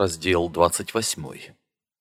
Раздел 28.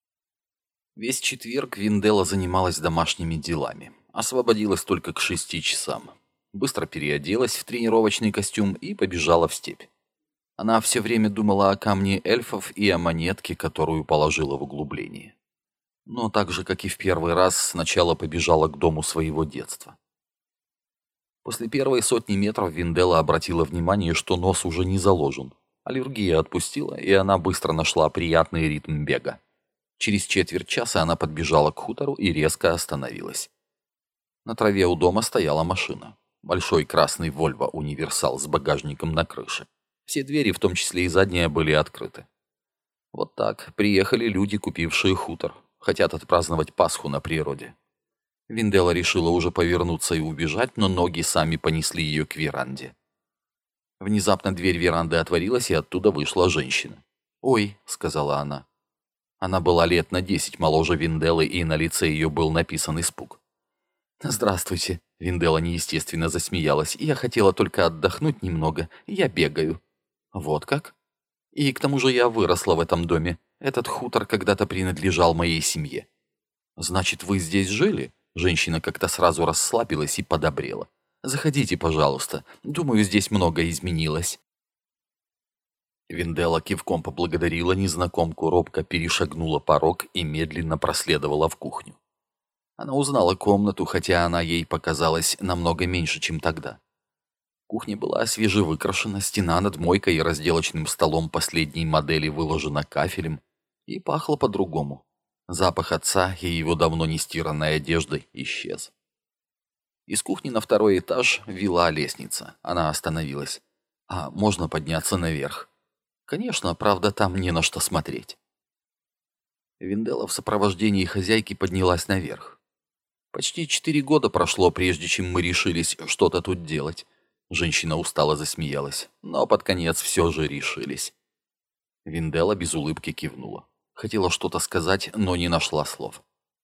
Весь четверг Винделла занималась домашними делами. Освободилась только к 6 часам. Быстро переоделась в тренировочный костюм и побежала в степь. Она все время думала о камне эльфов и о монетке, которую положила в углубление. Но так же, как и в первый раз, сначала побежала к дому своего детства. После первой сотни метров Винделла обратила внимание, что нос уже не заложен. Аллергия отпустила, и она быстро нашла приятный ритм бега. Через четверть часа она подбежала к хутору и резко остановилась. На траве у дома стояла машина. Большой красный Volvo универсал с багажником на крыше. Все двери, в том числе и задняя, были открыты. Вот так приехали люди, купившие хутор. Хотят отпраздновать Пасху на природе. Винделла решила уже повернуться и убежать, но ноги сами понесли ее к веранде. Внезапно дверь веранды отворилась, и оттуда вышла женщина. «Ой», — сказала она. Она была лет на 10 моложе Винделлы, и на лице ее был написан испуг. «Здравствуйте», — Винделла неестественно засмеялась. «Я хотела только отдохнуть немного. Я бегаю». «Вот как? И к тому же я выросла в этом доме. Этот хутор когда-то принадлежал моей семье». «Значит, вы здесь жили?» Женщина как-то сразу расслабилась и подобрела. «Заходите, пожалуйста. Думаю, здесь многое изменилось». Винделла кивком поблагодарила незнакомку, робко перешагнула порог и медленно проследовала в кухню. Она узнала комнату, хотя она ей показалась намного меньше, чем тогда. Кухня была свежевыкрашена, стена над мойкой и разделочным столом последней модели выложена кафелем и пахло по-другому. Запах отца и его давно не стиранной одежды исчез. Из кухни на второй этаж вела лестница. Она остановилась. «А можно подняться наверх?» «Конечно, правда, там не на что смотреть». Винделла в сопровождении хозяйки поднялась наверх. «Почти 4 года прошло, прежде чем мы решились что-то тут делать». Женщина устало засмеялась, но под конец все же решились. Винделла без улыбки кивнула. Хотела что-то сказать, но не нашла слов.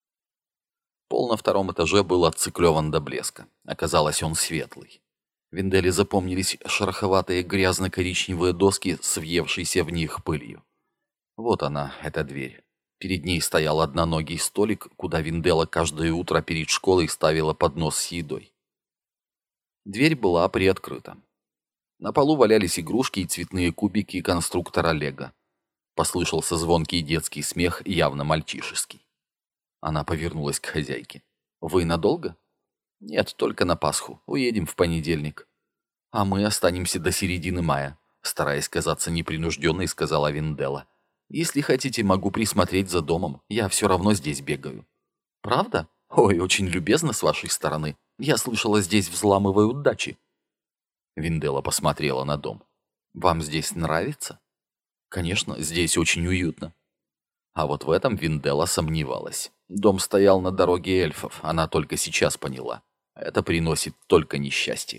Пол на втором этаже был отциклёван до блеска. Оказалось, он светлый. Винделле запомнились шероховатые грязно-коричневые доски с въевшейся в них пылью. Вот она, эта дверь. Перед ней стоял одноногий столик, куда Винделла каждое утро перед школой ставила поднос с едой. Дверь была приоткрыта. На полу валялись игрушки и цветные кубики конструктора Лего. Послышался звонкий детский смех, явно мальчишеский. Она повернулась к хозяйке. «Вы надолго?» «Нет, только на Пасху. Уедем в понедельник». «А мы останемся до середины мая», — стараясь казаться непринужденной, сказала Винделла. «Если хотите, могу присмотреть за домом. Я все равно здесь бегаю». «Правда? Ой, очень любезно с вашей стороны. Я слышала, здесь взламывают дачи». Винделла посмотрела на дом. «Вам здесь нравится?» «Конечно, здесь очень уютно». А вот в этом Винделла сомневалась. Дом стоял на дороге эльфов, она только сейчас поняла. Это приносит только несчастье.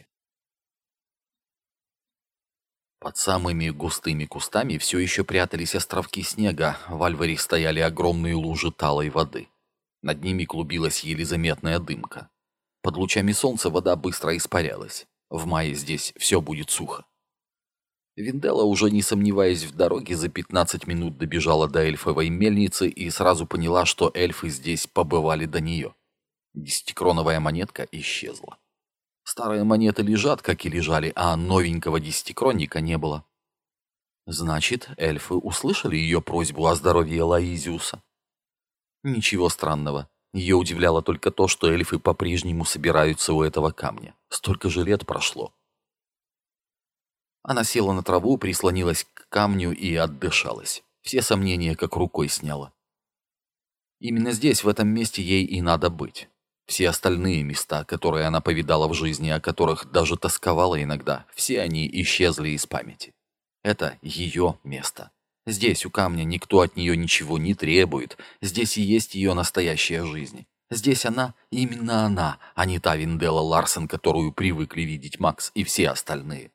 Под самыми густыми кустами все еще прятались островки снега, в Альваре стояли огромные лужи талой воды. Над ними клубилась еле заметная дымка. Под лучами солнца вода быстро испарялась. В мае здесь все будет сухо. Винделла, уже не сомневаясь в дороге, за 15 минут добежала до эльфовой мельницы и сразу поняла, что эльфы здесь побывали до нее. 10-кроновая монетка исчезла. Старые монеты лежат, как и лежали, а новенького 10-кронника не было. Значит, эльфы услышали ее просьбу о здоровье Лаизиуса. Ничего странного. Ее удивляло только то, что эльфы по-прежнему собираются у этого камня. Столько же лет прошло. Она села на траву, прислонилась к камню и отдышалась. Все сомнения как рукой сняла. Именно здесь, в этом месте, ей и надо быть. Все остальные места, которые она повидала в жизни, о которых даже тосковала иногда, все они исчезли из памяти. Это ее место. Здесь, у камня, никто от нее ничего не требует. Здесь и есть ее настоящая жизнь. Здесь она, именно она, а не та Винделла Ларсен, которую привыкли видеть Макс и все остальные.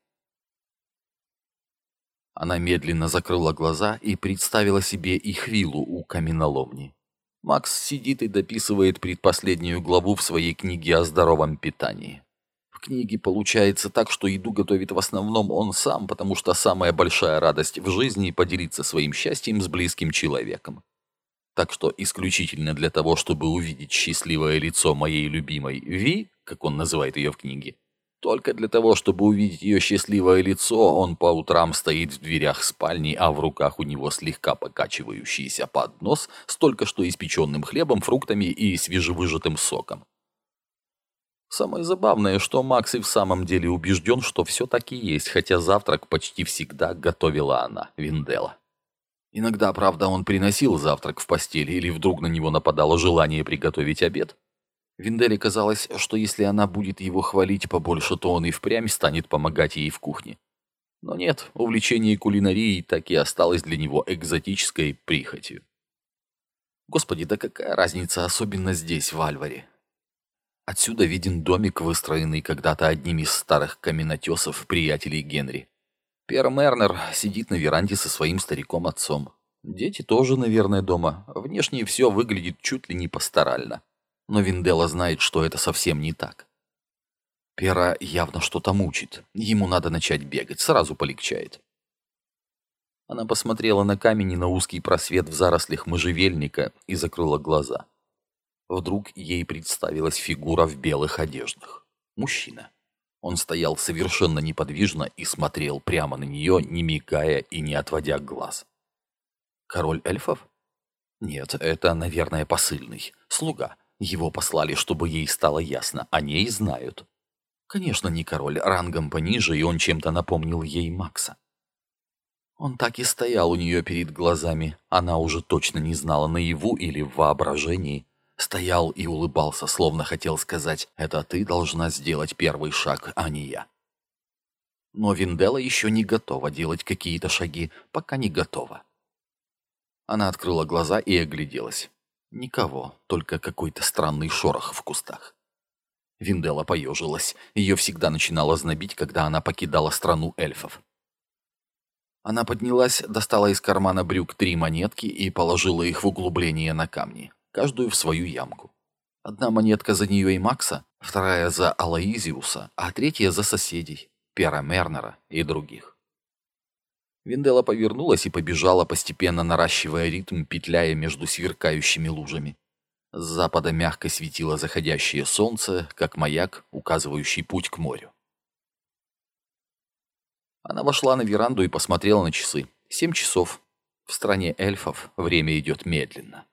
Она медленно закрыла глаза и представила себе их виллу у каменоломни. Макс сидит и дописывает предпоследнюю главу в своей книге о здоровом питании. В книге получается так, что еду готовит в основном он сам, потому что самая большая радость в жизни — поделиться своим счастьем с близким человеком. Так что исключительно для того, чтобы увидеть счастливое лицо моей любимой Ви, как он называет ее в книге, только для того, чтобы увидеть ее счастливое лицо, он по утрам стоит в дверях спальни, а в руках у него слегка покачивающийся поднос с только что испеченным хлебом, фруктами и свежевыжатым соком. Самое забавное, что Макс и в самом деле убежден, что все таки есть, хотя завтрак почти всегда готовила она, Винделла. Иногда, правда, он приносил завтрак в постель, или вдруг на него нападало желание приготовить обед. Винделле казалось, что если она будет его хвалить побольше, то он и впрямь станет помогать ей в кухне. Но нет, увлечение кулинарией так и осталось для него экзотической прихотью. Господи, да какая разница, особенно здесь, в Альваре. Отсюда виден домик, выстроенный когда-то одним из старых каменотесов приятелей Генри. Пьер Мернер сидит на веранде со своим стариком-отцом. Дети тоже, наверное, дома. Внешне все выглядит чуть ли не пасторально. Но Винделла знает, что это совсем не так. Пьера явно что-то мучит. Ему надо начать бегать, сразу полегчает. Она посмотрела на камень и на узкий просвет в зарослях можжевельника и закрыла глаза. Вдруг ей представилась фигура в белых одеждах. Мужчина. Он стоял совершенно неподвижно и смотрел прямо на нее, не мигая и не отводя глаз. Король эльфов? Нет, это, наверное, посыльный. Слуга. Его послали, чтобы ей стало ясно. О ней знают. Конечно, не король, рангом пониже, и он чем-то напомнил ей Макса. Он так и стоял у нее перед глазами. Она уже точно не знала, наяву или в воображении. Стоял и улыбался, словно хотел сказать: «Это ты должна сделать первый шаг, а не я». Но Винделла еще не готова делать какие-то шаги, пока не готова. Она открыла глаза и огляделась. Никого, только какой-то странный шорох в кустах. Винделла поежилась. Ее всегда начинало знобить, когда она покидала страну эльфов. Она поднялась, достала из кармана брюк 3 монетки и положила их в углубление на камни, каждую в свою ямку. Одна монетка за нее и Макса, вторая за Алоизиуса, а третья за соседей, Пьера Мернера и других. Винделла повернулась и побежала, постепенно наращивая ритм, петляя между сверкающими лужами. С запада мягко светило заходящее солнце, как маяк, указывающий путь к морю. Она вошла на веранду и посмотрела на часы. 7 часов. В стране эльфов время идет медленно.